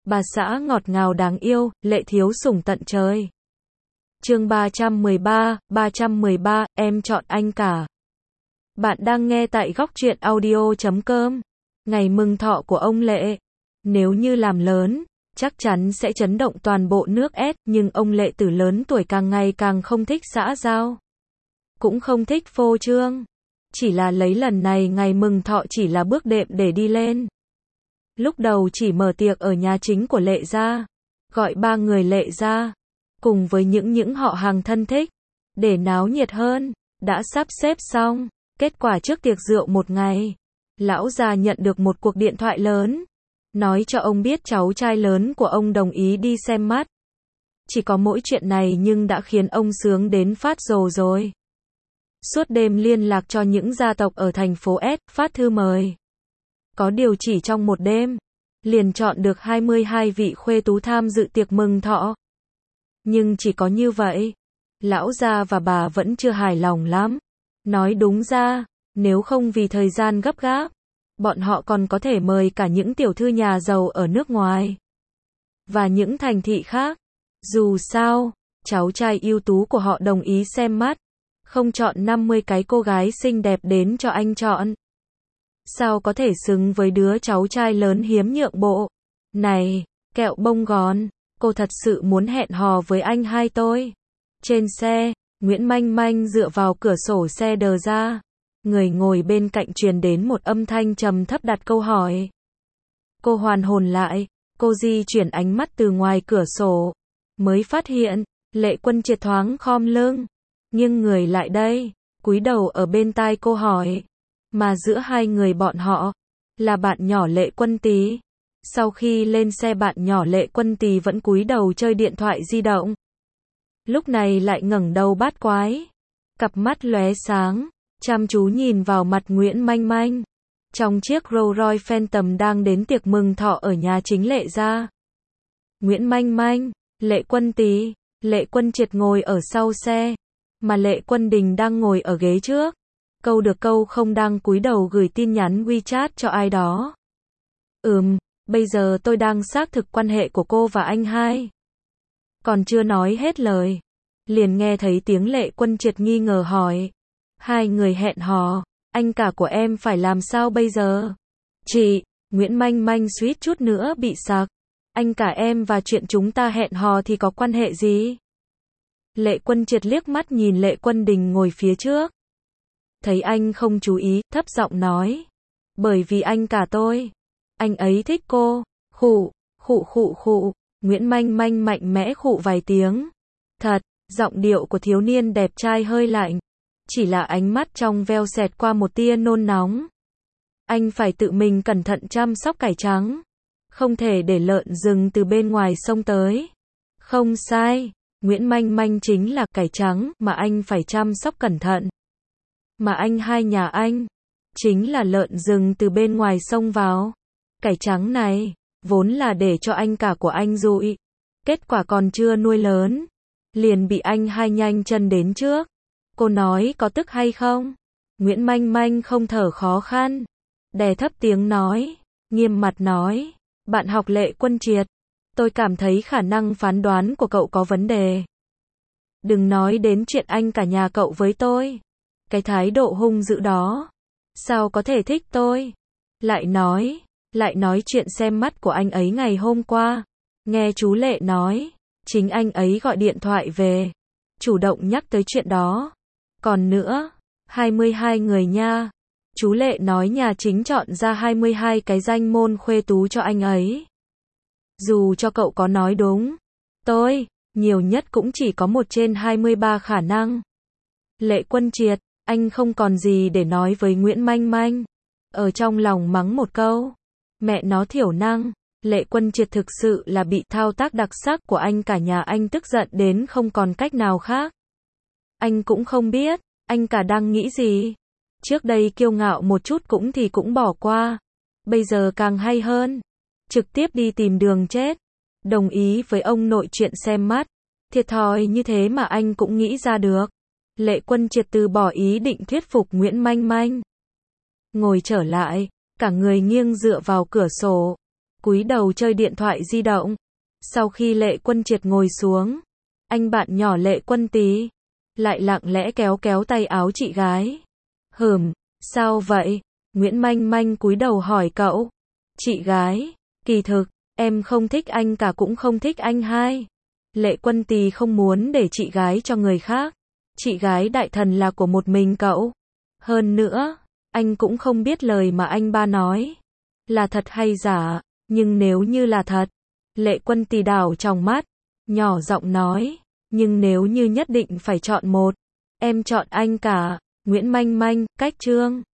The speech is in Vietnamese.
bà xã ngọt ngào đáng yêu, lệ thiếu sủng tận trời. Chương 313, em chọn anh cả. Bạn đang nghe tại góc truyện audio.com. Ngày mừng thọ của ông Lệ. Nếu như làm lớn, chắc chắn sẽ chấn động toàn bộ nước S, nhưng ông Lệ từ lớn tuổi càng ngày càng không thích xã giao. Cũng không thích phô trương. Chỉ là lấy lần này ngày mừng thọ chỉ là bước đệm để đi lên. Lúc đầu chỉ mở tiệc ở nhà chính của Lệ gia, gọi 3 người Lệ gia, cùng với những họ hàng thân thích, để náo nhiệt hơn, đã sắp xếp xong. Kết quả trước tiệc rượu một ngày, lão già nhận được một cuộc điện thoại lớn, nói cho ông biết cháu trai lớn của ông đồng ý đi xem mắt. Chỉ có mỗi chuyện này nhưng đã khiến ông sướng đến phát rồ rồi. Suốt đêm liên lạc cho những gia tộc ở thành phố S, phát thư mời. Có điều chỉ trong một đêm, liền chọn được 22 vị khuê tú tham dự tiệc mừng thọ. Nhưng chỉ có như vậy, lão gia và bà vẫn chưa hài lòng lắm. Nói đúng ra, nếu không vì thời gian gấp gáp, bọn họ còn có thể mời cả những tiểu thư nhà giàu ở nước ngoài và những thành thị khác. Dù sao, cháu trai ưu tú của họ đồng ý xem mắt, không chọn 50 cái cô gái xinh đẹp đến cho anh chọn. Sao có thể xứng với đứa cháu trai lớn hiếm nhượng bộ. Này, kẹo bông gòn, cô thật sự muốn hẹn hò với anh hai tôi. Trên xe, Nguyễn Manh Manh dựa vào cửa sổ xe đờ ra. Người ngồi bên cạnh truyền đến một âm thanh trầm thấp đặt câu hỏi. Cô hoàn hồn lại, cô di chuyển ánh mắt từ ngoài cửa sổ, mới phát hiện, Lệ Quân Triệt thoáng khom lưng, nghiêng người lại đây, cúi đầu ở bên tai cô hỏi. Mà giữa hai người bọn họ, là bạn nhỏ Lệ Quân Tý. Sau khi lên xe bạn nhỏ Lệ Quân Tý vẫn cúi đầu chơi điện thoại di động. Lúc này lại ngẩng đầu bát quái. Cặp mắt lóe sáng, chăm chú nhìn vào mặt Nguyễn Manh Manh. Trong chiếc Rolls Royce Phantom đang đến tiệc mừng thọ ở nhà chính Lệ gia. Nguyễn Manh Manh, Lệ Quân Tý, Lệ Quân Triệt ngồi ở sau xe, mà Lệ Quân Đình đang ngồi ở ghế trước. Câu được câu không đang cúi đầu gửi tin nhắn WeChat cho ai đó. Bây giờ tôi đang xác thực quan hệ của cô và anh hai. Còn chưa nói hết lời, liền nghe thấy tiếng Lệ Quân Triệt nghi ngờ hỏi. Hai người hẹn hò, anh cả của em phải làm sao bây giờ? Chị, Nguyễn Manh Manh suýt chút nữa bị sặc. Anh cả em và chuyện chúng ta hẹn hò thì có quan hệ gì? Lệ Quân Triệt liếc mắt nhìn Lệ Quân Đình ngồi phía trước. Thấy anh không chú ý, thấp giọng nói. Bởi vì anh cả tôi, anh ấy thích cô. Khụ, khụ khụ khụ. Nguyễn Manh Manh mạnh mẽ khụ vài tiếng. Thật, giọng điệu của thiếu niên đẹp trai hơi lạnh. Chỉ là ánh mắt trong veo xẹt qua một tia nôn nóng. Anh phải tự mình cẩn thận chăm sóc cải trắng. Không thể để lợn rừng từ bên ngoài xông tới. Không sai, Nguyễn Manh Manh chính là cải trắng mà anh phải chăm sóc cẩn thận. Mà anh hai nhà anh, chính là lợn rừng từ bên ngoài xông vào. Cải trắng này, vốn là để cho anh cả của anh dụi. Kết quả còn chưa nuôi lớn, liền bị anh hai nhanh chân đến trước. Cô nói có tức hay không? Nguyễn Manh Manh không thở khó khăn, đè thấp tiếng nói, nghiêm mặt nói. Bạn học Lệ Quân Triệt, tôi cảm thấy khả năng phán đoán của cậu có vấn đề. Đừng nói đến chuyện anh cả nhà cậu với tôi. Cái thái độ hung dữ đó, sao có thể thích tôi? Lại nói chuyện xem mắt của anh ấy ngày hôm qua. Nghe chú Lệ nói, chính anh ấy gọi điện thoại về, chủ động nhắc tới chuyện đó. Còn nữa, 22 người nha. Chú Lệ nói nhà chính chọn ra 22 cái danh môn khuê tú cho anh ấy. Dù cho cậu có nói đúng, tôi, nhiều nhất cũng chỉ có 1 trên 23 khả năng. Lệ Quân Triệt, anh không còn gì để nói với Nguyễn Manh Manh. Ở trong lòng mắng một câu. Mẹ nó thiểu năng. Lệ Quân Triệt thực sự là bị thao tác đặc sắc của anh cả nhà anh tức giận đến không còn cách nào khác. Anh cũng không biết, anh cả đang nghĩ gì. Trước đây kiêu ngạo một chút cũng bỏ qua. Bây giờ càng hay hơn. Trực tiếp đi tìm đường chết. Đồng ý với ông nội chuyện xem mắt. Thiệt thòi như thế mà anh cũng nghĩ ra được. Lệ Quân Triệt từ bỏ ý định thuyết phục Nguyễn Manh Manh. Ngồi trở lại, cả người nghiêng dựa vào cửa sổ. cúi đầu chơi điện thoại di động. Sau khi Lệ Quân Triệt ngồi xuống, anh bạn nhỏ Lệ Quân Tý lại lặng lẽ kéo kéo tay áo chị gái. Sao vậy? Nguyễn Manh Manh cúi đầu hỏi cậu. Chị gái, kỳ thực, em không thích anh cả cũng không thích anh hai. Lệ Quân Tý không muốn để chị gái cho người khác. Chị gái đại thần là của một mình cậu. Hơn nữa, anh cũng không biết lời mà anh ba nói là thật hay giả, nhưng nếu như là thật, Lệ Quân Tý đảo trong mắt, nhỏ giọng nói, nhưng nếu như nhất định phải chọn một, em chọn anh cả. Nguyễn Manh Manh, cách chương.